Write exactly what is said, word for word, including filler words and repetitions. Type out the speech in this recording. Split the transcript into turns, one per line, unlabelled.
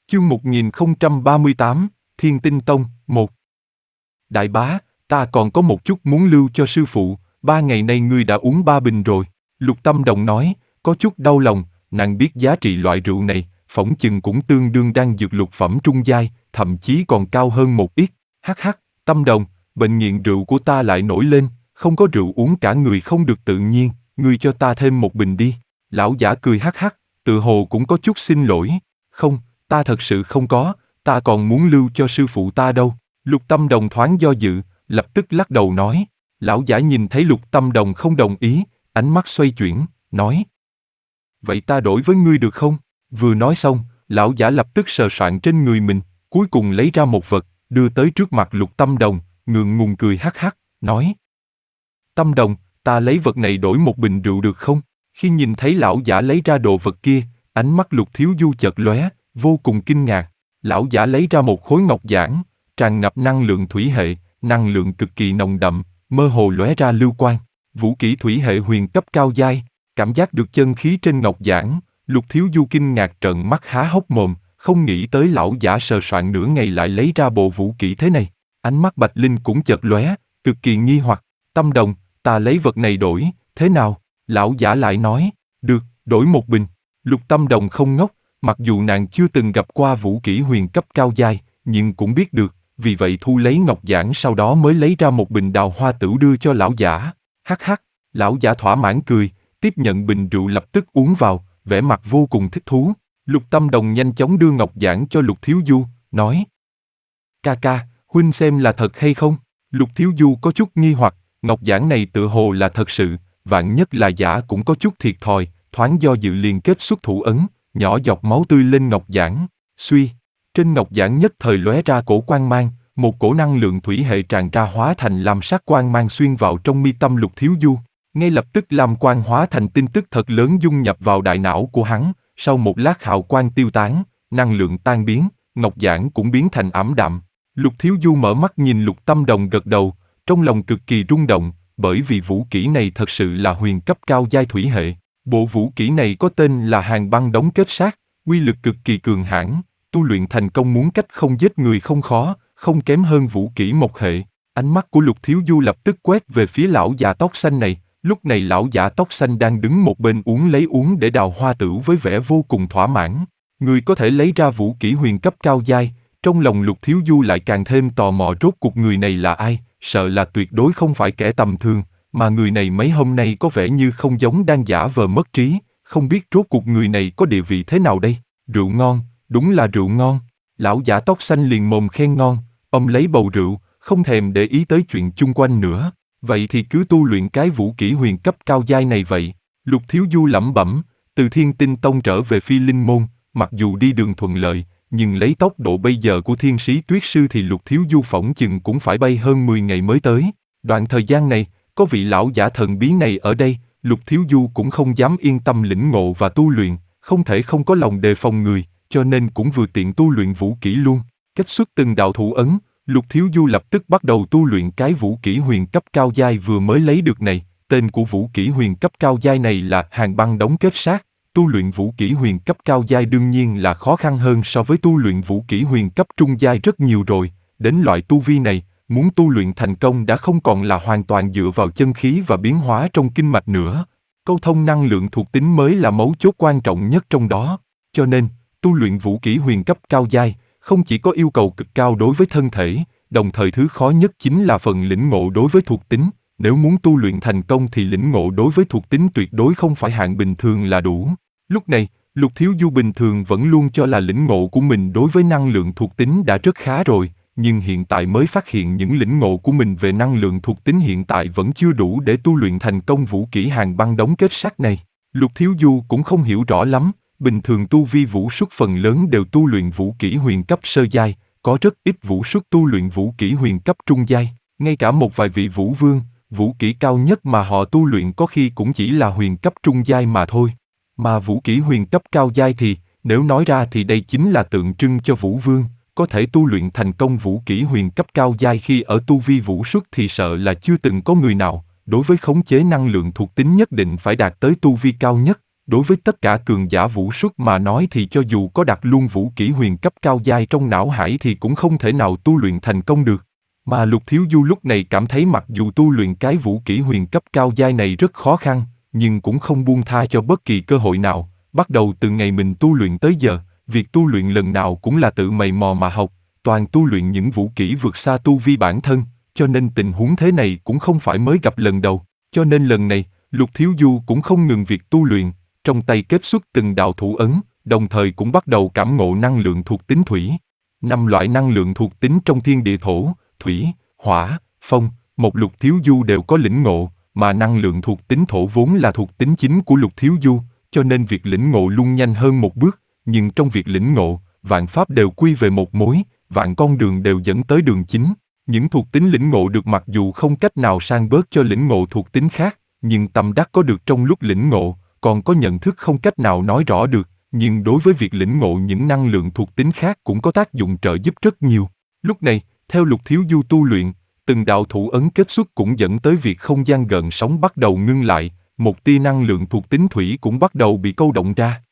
Chương một nghìn không trăm ba mươi tám, Thiên Tinh Tông, một. Đại bá, ta còn có một chút muốn lưu cho sư phụ, ba ngày nay ngươi đã uống ba bình rồi. Lục Tâm Đồng nói, có chút đau lòng, nàng biết giá trị loại rượu này, phỏng chừng cũng tương đương đang dược lục phẩm trung giai, thậm chí còn cao hơn một ít. Hắc hắc, Tâm Đồng, bệnh nghiện rượu của ta lại nổi lên, không có rượu uống cả người không được tự nhiên, ngươi cho ta thêm một bình đi. Lão giả cười hắc hắc, tự hồ cũng có chút xin lỗi. Không, ta thật sự không có, ta còn muốn lưu cho sư phụ ta đâu. Lục Tâm Đồng thoáng do dự, lập tức lắc đầu nói. Lão giả nhìn thấy Lục Tâm Đồng không đồng ý, ánh mắt xoay chuyển, nói. Vậy ta đổi với ngươi được không? Vừa nói xong, lão giả lập tức sờ soạn trên người mình, cuối cùng lấy ra một vật, đưa tới trước mặt Lục Tâm Đồng, ngượng ngùng cười hắc hắc, nói. Tâm Đồng, ta lấy vật này đổi một bình rượu được không? Khi nhìn thấy lão giả lấy ra đồ vật kia, ánh mắt Lục Thiếu Du chợt lóe, vô cùng kinh ngạc. Lão giả lấy ra một khối ngọc giản, tràn ngập năng lượng thủy hệ, năng lượng cực kỳ nồng đậm, mơ hồ lóe ra lưu quang. Vũ kỹ thủy hệ huyền cấp cao giai, cảm giác được chân khí trên ngọc giản, Lục Thiếu Du kinh ngạc trợn mắt há hốc mồm, không nghĩ tới lão giả sờ soạn nửa ngày lại lấy ra bộ vũ kỹ thế này. Ánh mắt Bạch Linh cũng chợt lóe, cực kỳ nghi hoặc. Tâm Đồng, ta lấy vật này đổi, thế nào? Lão giả lại nói, được, đổi một bình. Lục Tâm Đồng không ngốc, mặc dù nàng chưa từng gặp qua vũ kỹ huyền cấp cao giai, nhưng cũng biết được, vì vậy thu lấy ngọc giản sau đó mới lấy ra một bình đào hoa tửu đưa cho lão giả. Hắc hắc, lão giả thỏa mãn cười, tiếp nhận bình rượu lập tức uống vào, vẻ mặt vô cùng thích thú. Lục Tâm Đồng nhanh chóng đưa ngọc giản cho Lục Thiếu Du, nói. Ca ca, huynh xem là thật hay không? Lục Thiếu Du có chút nghi hoặc, ngọc giản này tự hồ là thật sự, vạn nhất là giả cũng có chút thiệt thòi, thoáng do dự liền kết xuất thủ ấn, nhỏ giọt máu tươi lên ngọc giản. Suy, trên ngọc giản nhất thời lóe ra cổ quang mang, một cổ năng lượng thủy hệ tràn ra hóa thành lam sắc quang mang xuyên vào trong mi tâm Lục Thiếu Du. Ngay lập tức lam quang hóa thành tin tức thật lớn dung nhập vào đại não của hắn, sau một lát hào quang tiêu tán, năng lượng tan biến, ngọc giản cũng biến thành ảm đạm. Lục Thiếu Du mở mắt nhìn Lục Tâm Đồng gật đầu, trong lòng cực kỳ rung động, bởi vì vũ kỹ này thật sự là huyền cấp cao giai thủy hệ. Bộ vũ kỹ này có tên là Hàn Băng Đống Kết Sát, uy lực cực kỳ cường hãn, tu luyện thành công muốn cách không giết người không khó, không kém hơn vũ kỹ mộc hệ. Ánh mắt của Lục Thiếu Du lập tức quét về phía lão già tóc xanh này, lúc này lão già tóc xanh đang đứng một bên uống lấy uống để đào hoa tửu với vẻ vô cùng thỏa mãn. Người có thể lấy ra vũ kỹ huyền cấp cao giai, trong lòng Lục Thiếu Du lại càng thêm tò mò rốt cuộc người này là ai, sợ là tuyệt đối không phải kẻ tầm thường. Mà người này mấy hôm nay có vẻ như không giống đang giả vờ mất trí, không biết rốt cuộc người này có địa vị thế nào đây. Rượu ngon, đúng là rượu ngon. Lão giả tóc xanh liền mồm khen ngon, ông lấy bầu rượu, không thèm để ý tới chuyện chung quanh nữa. Vậy thì cứ tu luyện cái vũ kỹ huyền cấp cao giai này vậy. Lục Thiếu Du lẩm bẩm, từ Thiên Tinh Tông trở về Phi Linh Môn, mặc dù đi đường thuận lợi, nhưng lấy tốc độ bây giờ của Thiên Sĩ Tuyết Sư thì Lục Thiếu Du phỏng chừng cũng phải bay hơn mười ngày mới tới. Đoạn thời gian này, có vị lão giả thần bí này ở đây, Lục Thiếu Du cũng không dám yên tâm lĩnh ngộ và tu luyện, không thể không có lòng đề phòng người, cho nên cũng vừa tiện tu luyện vũ kỹ luôn. Kết xuất từng đạo thủ ấn, Lục Thiếu Du lập tức bắt đầu tu luyện cái vũ kỹ huyền cấp cao giai vừa mới lấy được này. Tên của vũ kỹ huyền cấp cao giai này là Hàn Băng Đống Kết Sát. Tu luyện vũ kỹ huyền cấp cao giai đương nhiên là khó khăn hơn so với tu luyện vũ kỹ huyền cấp trung giai rất nhiều rồi. Đến loại tu vi này, muốn tu luyện thành công đã không còn là hoàn toàn dựa vào chân khí và biến hóa trong kinh mạch nữa. Câu thông năng lượng thuộc tính mới là mấu chốt quan trọng nhất trong đó. Cho nên, tu luyện vũ kỹ huyền cấp cao giai, không chỉ có yêu cầu cực cao đối với thân thể, đồng thời thứ khó nhất chính là phần lĩnh ngộ đối với thuộc tính. Nếu muốn tu luyện thành công thì lĩnh ngộ đối với thuộc tính tuyệt đối không phải hạng bình thường là đủ. Lúc này, Lục Thiếu Du bình thường vẫn luôn cho là lĩnh ngộ của mình đối với năng lượng thuộc tính đã rất khá rồi, nhưng hiện tại mới phát hiện những lĩnh ngộ của mình về năng lượng thuộc tính hiện tại vẫn chưa đủ để tu luyện thành công vũ kỹ Hàn Băng Đống Kết Sát này. Lục Thiếu Du cũng không hiểu rõ lắm, bình thường tu vi vũ xuất phần lớn đều tu luyện vũ kỹ huyền cấp sơ giai, có rất ít vũ xuất tu luyện vũ kỹ huyền cấp trung giai, ngay cả một vài vị vũ vương, vũ kỹ cao nhất mà họ tu luyện có khi cũng chỉ là huyền cấp trung giai mà thôi. Mà vũ kỹ huyền cấp cao giai thì, nếu nói ra thì đây chính là tượng trưng cho vũ vương, có thể tu luyện thành công vũ kỹ huyền cấp cao giai khi ở tu vi vũ xuất thì sợ là chưa từng có người nào, đối với khống chế năng lượng thuộc tính nhất định phải đạt tới tu vi cao nhất, Đối với tất cả cường giả vũ xuất mà nói thì cho dù có đặt luôn vũ kỹ huyền cấp cao giai trong não hải thì cũng không thể nào tu luyện thành công được. Mà Lục Thiếu Du lúc này cảm thấy mặc dù tu luyện cái vũ kỹ huyền cấp cao giai này rất khó khăn, nhưng cũng không buông tha cho bất kỳ cơ hội nào. Bắt đầu từ ngày mình tu luyện tới giờ, việc tu luyện lần nào cũng là tự mày mò mà học, toàn tu luyện những vũ kỹ vượt xa tu vi bản thân, cho nên tình huống thế này cũng không phải mới gặp lần đầu. Cho nên lần này, Lục Thiếu Du cũng không ngừng việc tu luyện, trong tay kết xuất từng đạo thủ ấn, đồng thời cũng bắt đầu cảm ngộ năng lượng thuộc tính thủy. Năm loại năng lượng thuộc tính trong thiên địa thổ, thủy, hỏa, phong, một Lục Thiếu Du đều có lĩnh ngộ, mà năng lượng thuộc tính thổ vốn là thuộc tính chính của Lục Thiếu Du, cho nên việc lĩnh ngộ luôn nhanh hơn một bước, nhưng trong việc lĩnh ngộ, vạn pháp đều quy về một mối, vạn con đường đều dẫn tới đường chính. Những thuộc tính lĩnh ngộ được mặc dù không cách nào san bớt cho lĩnh ngộ thuộc tính khác, nhưng tâm đắc có được trong lúc lĩnh ngộ, còn có nhận thức không cách nào nói rõ được, nhưng đối với việc lĩnh ngộ những năng lượng thuộc tính khác cũng có tác dụng trợ giúp rất nhiều. Lúc này, theo Lục Thiếu Du tu luyện, từng đạo thủ ấn kết xuất cũng dẫn tới việc không gian gợn sóng bắt đầu ngưng lại, một tia năng lượng thuộc tính thủy cũng bắt đầu bị câu động ra.